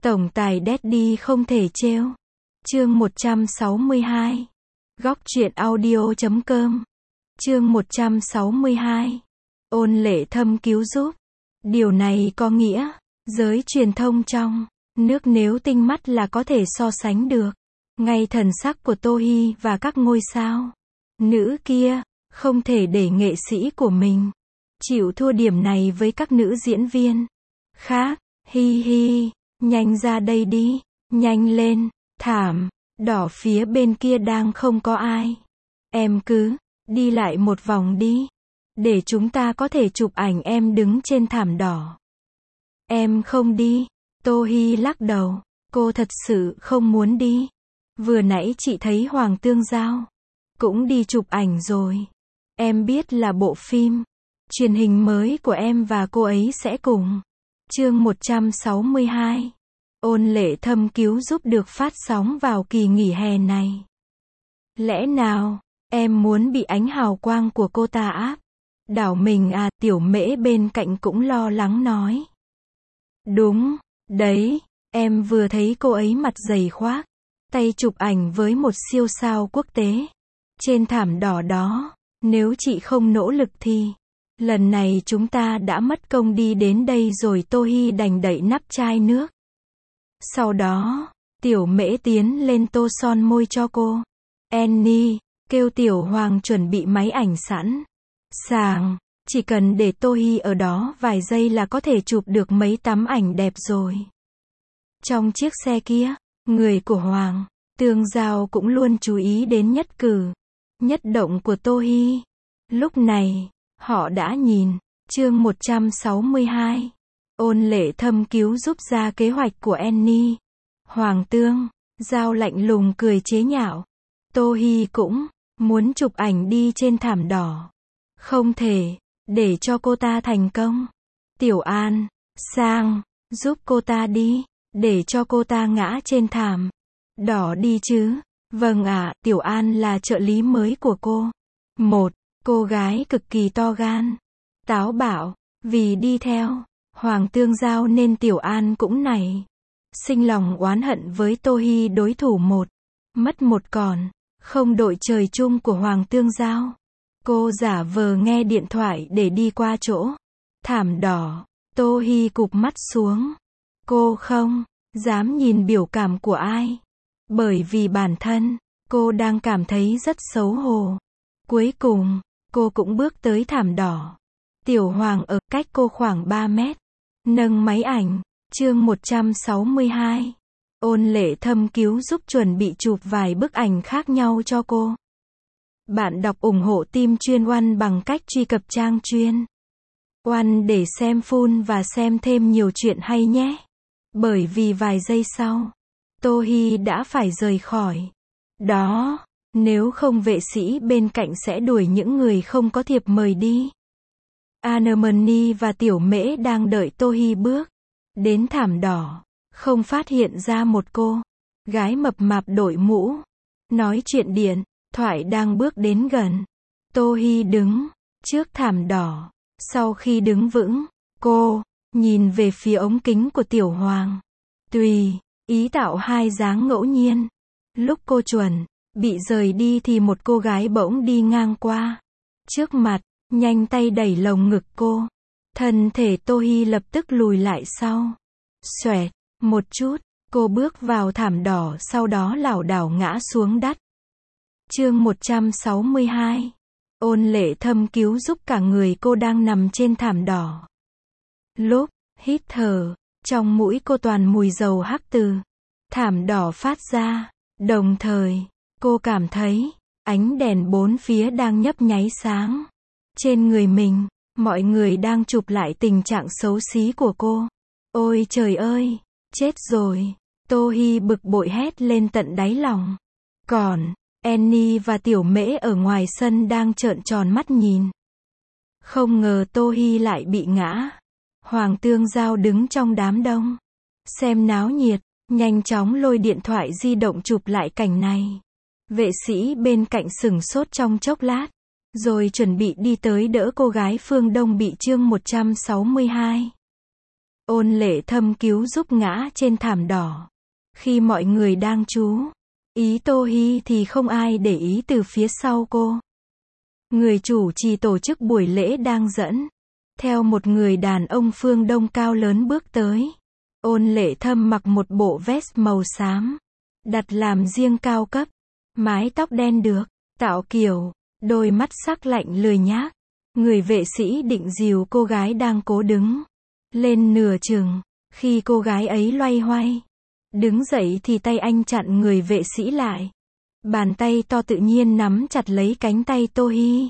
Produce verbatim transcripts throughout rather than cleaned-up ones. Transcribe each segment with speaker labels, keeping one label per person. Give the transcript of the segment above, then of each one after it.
Speaker 1: Tổng tài Daddy không thể trêu. Chương một trăm sáu mươi hai. Góc truyện audio chấm com. Chương một trăm sáu mươi hai. Ôn lệ thâm cứu giúp. Điều này có nghĩa, giới truyền thông trong nước nếu tinh mắt là có thể so sánh được ngay thần sắc của Tô Hi và các ngôi sao nữ kia, không thể để nghệ sĩ của mình chịu thua điểm này với các nữ diễn viên khác. Hi hi, nhanh ra đây đi, nhanh lên, thảm đỏ phía bên kia đang không có ai. Em cứ đi lại một vòng đi, để chúng ta có thể chụp ảnh em đứng trên thảm đỏ. Em không đi. Tô Hi lắc đầu, cô thật sự không muốn đi. Vừa nãy chị thấy Hoàng Tương Giao cũng đi chụp ảnh rồi. Em biết là bộ phim truyền hình mới của em và cô ấy sẽ cùng. Chương một trăm sáu mươi hai. Ôn lệ thâm cứu giúp được phát sóng vào kỳ nghỉ hè này. Lẽ nào em muốn bị ánh hào quang của cô ta áp đảo mình à? Tiểu Mễ bên cạnh cũng lo lắng nói. Đúng đấy, em vừa thấy cô ấy mặt dày khoác tay chụp ảnh với một siêu sao quốc tế trên thảm đỏ đó. Nếu chị không nỗ lực thì lần này chúng ta đã mất công đi đến đây rồi. Tô Hi đành đậy nắp chai nước. Sau đó, Tiểu Mễ tiến lên tô son môi cho cô. Annie kêu Tiểu Hoàng chuẩn bị máy ảnh sẵn sàng, chỉ cần để Tô Hi ở đó vài giây là có thể chụp được mấy tấm ảnh đẹp rồi. Trong chiếc xe kia, người của Hoàng Tương Giao cũng luôn chú ý đến nhất cử nhất động của Tô Hi. Lúc này, họ đã nhìn. Chương một trăm sáu mươi hai. Ôn lệ thâm cứu giúp ra kế hoạch của Annie. Hoàng Tương Giao lạnh lùng cười chế nhạo. Tô Hi cũng muốn chụp ảnh đi trên thảm đỏ. Không thể để cho cô ta thành công. Tiểu An, sang giúp cô ta đi, để cho cô ta ngã trên thảm đỏ đi chứ. Vâng ạ. À, Tiểu An là trợ lý mới của cô. Một cô gái cực kỳ to gan, táo bạo. Vì đi theo Hoàng Tương Giao nên Tiểu An cũng nảy sinh lòng oán hận với Tô Hi, đối thủ một mất một còn không đội trời chung của Hoàng Tương Giao. Cô giả vờ nghe điện thoại để đi qua chỗ thảm đỏ. Tô Hi cụp mắt xuống. Cô không dám nhìn biểu cảm của ai, bởi vì bản thân cô đang cảm thấy rất xấu hổ. Cuối cùng, cô cũng bước tới thảm đỏ. Tiểu Hoàng ở cách cô khoảng ba mét, nâng máy ảnh. Chương một trăm sáu mươi hai. Ôn lệ thâm cứu giúp chuẩn bị chụp vài bức ảnh khác nhau cho cô. Bạn đọc ủng hộ team chuyên One bằng cách truy cập trang chuyên One để xem full và xem thêm nhiều chuyện hay nhé. Bởi vì vài giây sau, Tô Hi đã phải rời khỏi đó, nếu không vệ sĩ bên cạnh sẽ đuổi những người không có thiệp mời đi. Anemone và Tiểu Mễ đang đợi Tô Hi bước đến thảm đỏ, không phát hiện ra một cô gái mập mạp đội mũ nói chuyện điện thoại đang bước đến gần. Tô Hi đứng trước thảm đỏ. Sau khi đứng vững, cô nhìn về phía ống kính của Tiểu Hoàng, tùy ý tạo hai dáng ngẫu nhiên. Lúc cô chuẩn bị rời đi thì một cô gái bỗng đi ngang qua trước mặt, nhanh tay đẩy lồng ngực cô. Thân thể Tô Hi lập tức lùi lại sau. Xoẹt một chút, cô bước vào thảm đỏ, sau đó lảo đảo ngã xuống đất. Chương một trăm sáu mươi hai. Ôn lệ thâm cứu giúp cả người cô đang nằm trên thảm đỏ. Lúc hít thở, trong mũi cô toàn mùi dầu hắc từ thảm đỏ phát ra. Đồng thời, cô cảm thấy ánh đèn bốn phía đang nhấp nháy sáng trên người mình. Mọi người đang chụp lại tình trạng xấu xí của cô. Ôi trời ơi, chết rồi. Tô Hi bực bội hét lên tận đáy lòng. Còn Annie và Tiểu Mễ ở ngoài sân đang trợn tròn mắt nhìn. Không ngờ Tô Hi lại bị ngã. Hoàng Tương Giao đứng trong đám đông xem náo nhiệt, nhanh chóng lôi điện thoại di động chụp lại cảnh này. Vệ sĩ bên cạnh sửng sốt trong chốc lát, rồi chuẩn bị đi tới đỡ cô gái phương Đông bị. Chương một trăm sáu mươi hai. Ôn Lệ Thâm cứu giúp ngã trên thảm đỏ. Khi mọi người đang chú ý Tô Hi thì không ai để ý từ phía sau cô. Người chủ trì tổ chức buổi lễ đang dẫn theo một người đàn ông phương Đông cao lớn bước tới. Ôn Lệ Thâm mặc một bộ vest màu xám, đặt làm riêng cao cấp, mái tóc đen được tạo kiểu, đôi mắt sắc lạnh lười nhác. Người vệ sĩ định dìu cô gái đang cố đứng lên nửa chừng, khi cô gái ấy loay hoay đứng dậy thì tay anh chặn người vệ sĩ lại. Bàn tay to tự nhiên nắm chặt lấy cánh tay Tô Hi,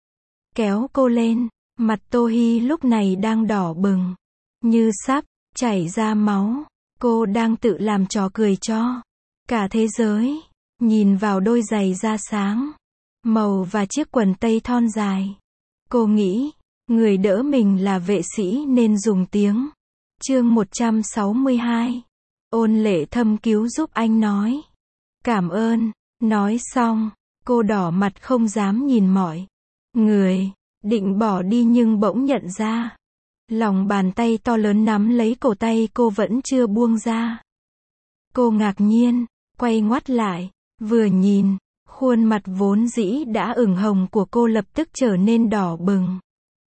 Speaker 1: kéo cô lên. Mặt Tô Hi lúc này đang đỏ bừng, như sắp chảy ra máu. Cô đang tự làm trò cười cho cả thế giới. Nhìn vào đôi giày da sáng màu và chiếc quần tây thon dài, cô nghĩ, người đỡ mình là vệ sĩ nên dùng tiếng. Chương một trăm sáu mươi hai. Ôn Lệ Thâm cứu giúp anh nói. Cảm ơn. Nói xong, cô đỏ mặt không dám nhìn mọi người, định bỏ đi nhưng bỗng nhận ra, lòng bàn tay to lớn nắm lấy cổ tay cô vẫn chưa buông ra. Cô ngạc nhiên, quay ngoắt lại, vừa nhìn, khuôn mặt vốn dĩ đã ửng hồng của cô lập tức trở nên đỏ bừng.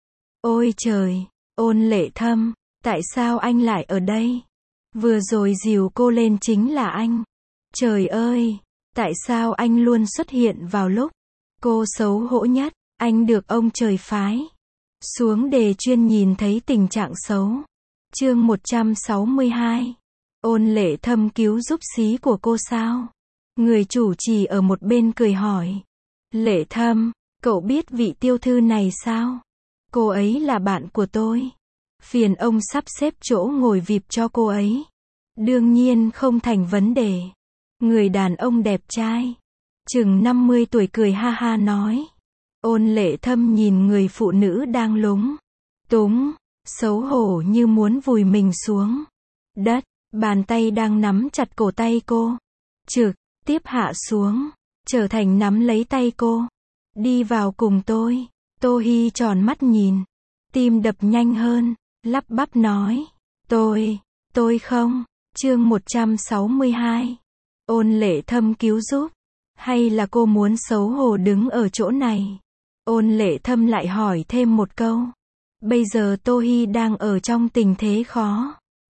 Speaker 1: Ôi trời, Ôn Lệ Thâm, tại sao anh lại ở đây? Vừa rồi dìu cô lên chính là anh. Trời ơi, tại sao anh luôn xuất hiện vào lúc cô xấu hổ nhất? Anh được ông trời phái xuống để chuyên nhìn thấy tình trạng xấu. Chương một trăm sáu mươi hai. Ôn Lệ Thâm cứu giúp xí của cô sao? Người chủ trì ở một bên cười hỏi. Lệ Thâm, cậu biết vị tiểu thư này sao? Cô ấy là bạn của tôi. Phiền ông sắp xếp chỗ ngồi vê i pê cho cô ấy. Đương nhiên không thành vấn đề. Người đàn ông đẹp trai, chừng năm mươi tuổi cười ha ha nói. Ôn Lệ Thâm nhìn người phụ nữ đang lúng túng, xấu hổ như muốn vùi mình xuống đất. Bàn tay đang nắm chặt cổ tay cô trực tiếp hạ xuống, trở thành nắm lấy tay cô. Đi vào cùng tôi. Tô Hi tròn mắt nhìn, tim đập nhanh hơn, lắp bắp nói. Tôi, tôi không. Chương một trăm sáu mươi hai. Ôn Lệ Thâm cứu giúp. Hay là cô muốn xấu hổ đứng ở chỗ này? Ôn Lệ Thâm lại hỏi thêm một câu. Bây giờ Tô Hi đang ở trong tình thế khó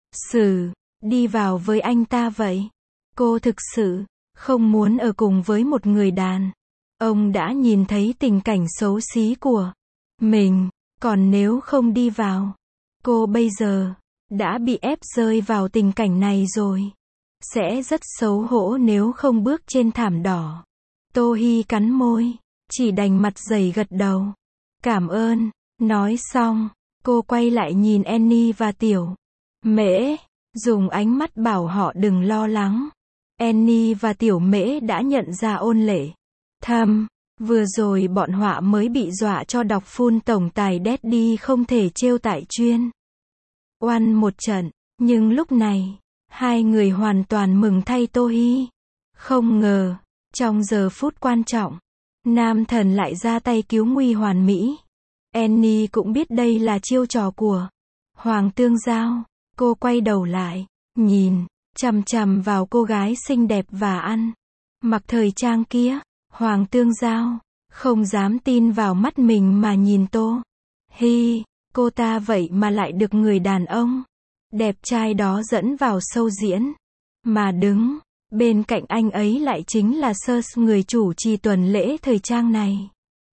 Speaker 1: xử. Đi vào với anh ta vậy. Cô thực sự không muốn ở cùng với một người đàn ông đã nhìn thấy tình cảnh xấu xí của mình. Còn nếu không đi vào, cô bây giờ đã bị ép rơi vào tình cảnh này rồi. Sẽ rất xấu hổ nếu không bước trên thảm đỏ. Tô Hi cắn môi, chỉ đành mặt dày gật đầu. Cảm ơn. Nói xong, cô quay lại nhìn Annie và Tiểu Mễ, dùng ánh mắt bảo họ đừng lo lắng. Annie và Tiểu Mễ đã nhận ra Ôn Lệ Thâm. Vừa rồi bọn họ mới bị dọa cho đọc phun tổng tài Daddy không thể trêu tại chuyên oan một trận. Nhưng lúc này, hai người hoàn toàn mừng thay Tô Hi. Không ngờ, trong giờ phút quan trọng, nam thần lại ra tay cứu nguy hoàn mỹ. Annie cũng biết đây là chiêu trò của Hoàng Tương Giao. Cô quay đầu lại, nhìn chằm chằm vào cô gái xinh đẹp và ăn mặc thời trang kia. Hoàng Tương Giao không dám tin vào mắt mình mà nhìn Tô Hi. Cô ta vậy mà lại được người đàn ông đẹp trai đó dẫn vào show diễn. Mà đứng bên cạnh anh ấy lại chính là Sers, người chủ trì tuần lễ thời trang này.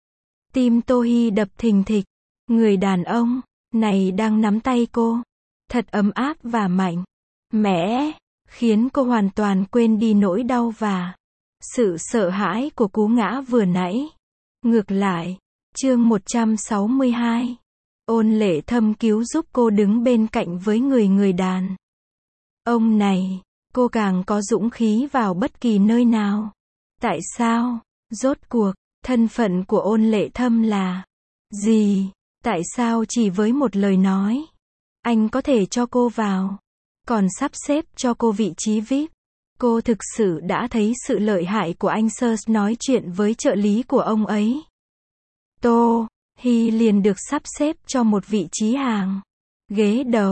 Speaker 1: Tim Tô Hi đập thình thịch. Người đàn ông này đang nắm tay cô, thật ấm áp và mạnh mẽ, khiến cô hoàn toàn quên đi nỗi đau và sự sợ hãi của cú ngã vừa nãy. Ngược lại, chương một trăm sáu mươi hai. Ôn Lệ Thâm cứu giúp cô đứng bên cạnh với người người đàn ông này. Cô càng có dũng khí vào bất kỳ nơi nào. Tại sao? Rốt cuộc, thân phận của Ôn Lệ Thâm là gì? Tại sao chỉ với một lời nói, anh có thể cho cô vào, còn sắp xếp cho cô vị trí vê i pê? Cô thực sự đã thấy sự lợi hại của anh Sers nói chuyện với trợ lý của ông ấy. Tô Hi liền được sắp xếp cho một vị trí hàng ghế đầu.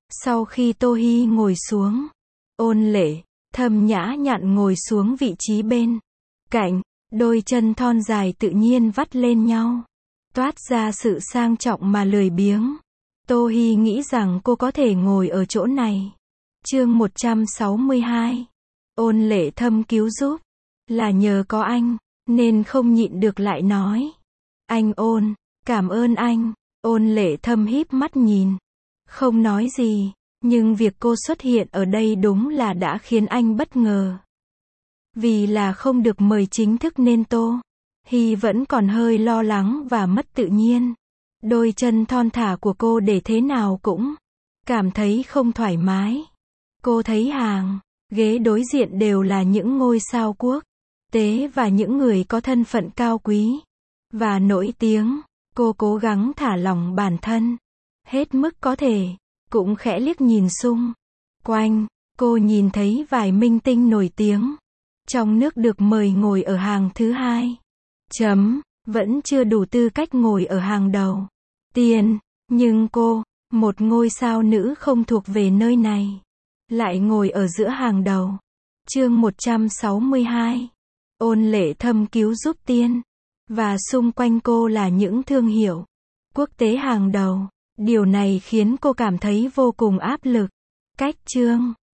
Speaker 1: Sau khi Tô Hi ngồi xuống, Ôn Lễ, Thâm nhã nhặn ngồi xuống vị trí bên cạnh, đôi chân thon dài tự nhiên vắt lên nhau, toát ra sự sang trọng mà lười biếng. Tô Hi nghĩ rằng cô có thể ngồi ở chỗ này. Chương một trăm sáu mươi hai. Ôn Lễ Thâm cứu giúp. Là nhờ có anh, nên không nhịn được lại nói. Anh Ôn, cảm ơn anh. Ôn Lễ Thâm híp mắt nhìn, không nói gì, nhưng việc cô xuất hiện ở đây đúng là đã khiến anh bất ngờ. Vì là không được mời chính thức nên Tô Hi vẫn còn hơi lo lắng và mất tự nhiên. Đôi chân thon thả của cô để thế nào cũng cảm thấy không thoải mái. Cô thấy hàng ghế đối diện đều là những ngôi sao quốc tế và những người có thân phận cao quý và nổi tiếng. Cô cố gắng thả lỏng bản thân hết mức có thể, cũng khẽ liếc nhìn xung quanh. Cô nhìn thấy vài minh tinh nổi tiếng trong nước được mời ngồi ở hàng thứ hai. Chấm, vẫn chưa đủ tư cách ngồi ở hàng đầu tiên, nhưng cô, một ngôi sao nữ không thuộc về nơi này, lại ngồi ở giữa hàng đầu. Chương một trăm sáu mươi hai. Ôn Lễ Thâm cứu giúp tiên, và xung quanh cô là những thương hiệu quốc tế hàng đầu. Điều này khiến cô cảm thấy vô cùng áp lực. Cách chương